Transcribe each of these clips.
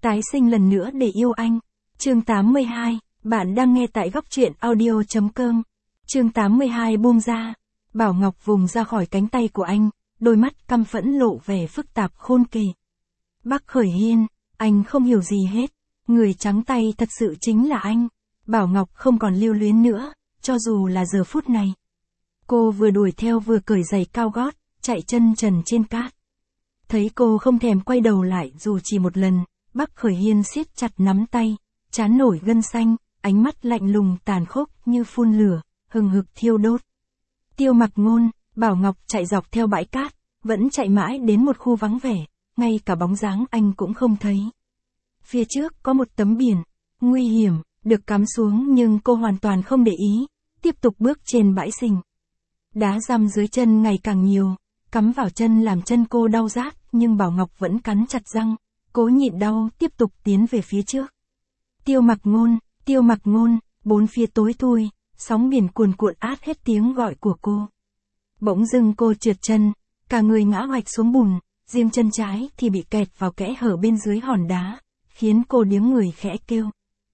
Tái sinh lần nữa để yêu anh. Chương 82, bạn đang nghe tại góc truyện audio.com. Chương 82 buông ra. Bảo Ngọc vùng ra khỏi cánh tay của anh, đôi mắt căm phẫn lộ vẻ phức tạp khôn kể. Bác Khởi Hiên, anh không hiểu gì hết. Người trắng tay thật sự chính là anh. Bảo Ngọc không còn lưu luyến nữa, cho dù là giờ phút này. Cô vừa đuổi theo vừa cởi giày cao gót, chạy chân trần trên cát. Thấy cô không thèm quay đầu lại dù chỉ một lần, Bác Khởi Hiên siết chặt nắm tay, trán nổi gân xanh, ánh mắt lạnh lùng tàn khốc như phun lửa, hừng hực thiêu đốt. Tiêu Mặc Ngôn, Bảo Ngọc chạy dọc theo bãi cát, vẫn chạy mãi đến một khu vắng vẻ, ngay cả bóng dáng anh cũng không thấy. Phía trước có một tấm biển, nguy hiểm, được cắm xuống nhưng cô hoàn toàn không để ý, tiếp tục bước trên bãi sình. Đá răm dưới chân ngày càng nhiều, cắm vào chân làm chân cô đau rát, nhưng Bảo Ngọc vẫn cắn chặt răng, cố nhịn đau tiếp tục tiến về phía trước. Tiêu Mặc Ngôn, bốn phía tối thui, sóng biển cuồn cuộn át hết tiếng gọi của cô. Bỗng dưng cô trượt chân, cả người ngã hoạch xuống bùn, riêng chân trái thì bị kẹt vào kẽ hở bên dưới hòn đá, khiến cô điếng người khẽ kêu.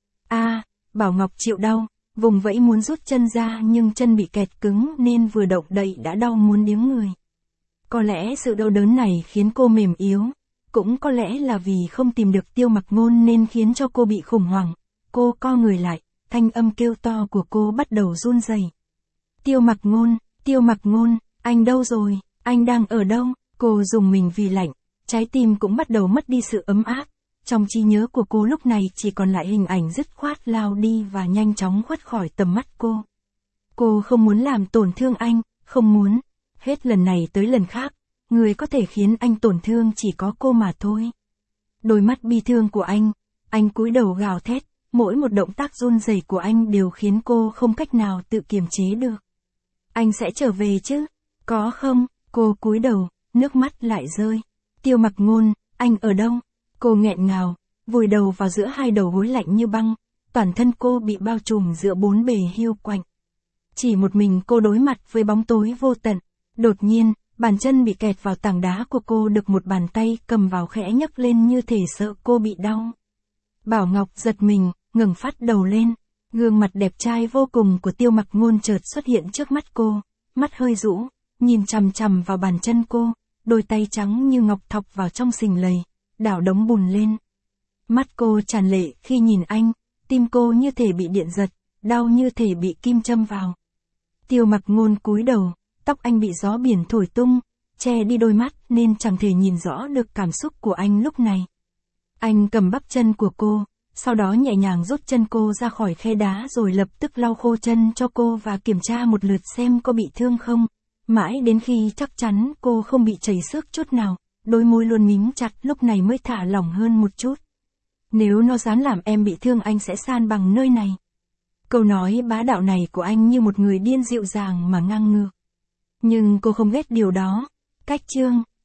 Bảo Ngọc chịu đau, vùng vẫy muốn rút chân ra nhưng chân bị kẹt cứng nên vừa động đậy đã đau muốn điếng người. Có lẽ sự đau đớn này khiến cô mềm yếu, cũng có lẽ là vì không tìm được Tiêu Mặc Ngôn nên khiến cho cô bị khủng hoảng. Cô co người lại, thanh âm kêu to của cô bắt đầu run rẩy. Tiêu Mặc Ngôn, anh đâu rồi, anh đang ở đâu? Cô rùng mình vì lạnh, trái tim cũng bắt đầu mất đi sự ấm áp. Trong trí nhớ của cô lúc này chỉ còn lại hình ảnh dứt khoát lao đi và nhanh chóng khuất khỏi tầm mắt cô. Cô không muốn làm tổn thương anh, không muốn. Hết lần này tới lần khác, người có thể khiến anh tổn thương chỉ có cô mà thôi. Đôi mắt bi thương của anh cúi đầu gào thét, mỗi một động tác run rẩy của anh đều khiến cô không cách nào tự kiềm chế được. Anh sẽ trở về chứ? Có không? Cô cúi đầu, nước mắt lại rơi. Tiêu Mặc Ngôn, anh ở đâu? Cô nghẹn ngào, vùi đầu vào giữa hai đầu gối lạnh như băng, toàn thân cô bị bao trùm giữa bốn bề hiu quạnh. Chỉ một mình cô đối mặt với bóng tối vô tận. Đột nhiên, bàn chân bị kẹt vào tảng đá của cô được một bàn tay cầm vào khẽ nhấc lên như thể sợ cô bị đau. Bảo Ngọc giật mình, ngẩng phát đầu lên. Gương mặt đẹp trai vô cùng của Tiêu Mặc Ngôn chợt xuất hiện trước mắt cô, mắt hơi rũ, nhìn chằm chằm vào bàn chân cô, đôi tay trắng như ngọc thọc vào trong sình lầy, đảo đống bùn lên. Mắt cô tràn lệ khi nhìn anh, tim cô như thể bị điện giật, đau như thể bị kim châm vào. Tiêu Mặc Ngôn cúi đầu, tóc anh bị gió biển thổi tung, che đi đôi mắt nên chẳng thể nhìn rõ được cảm xúc của anh lúc này. Anh cầm bắp chân của cô, sau đó nhẹ nhàng rút chân cô ra khỏi khe đá rồi lập tức lau khô chân cho cô và kiểm tra một lượt xem có bị thương không. Mãi đến khi chắc chắn cô không bị chảy xước chút nào, đôi môi luôn mím chặt lúc này mới thả lỏng hơn một chút. Nếu nó dám làm em bị thương anh sẽ san bằng nơi này. Câu nói bá đạo này của anh như một người điên dịu dàng mà ngang ngược. Nhưng cô không ghét điều đó. Cách chương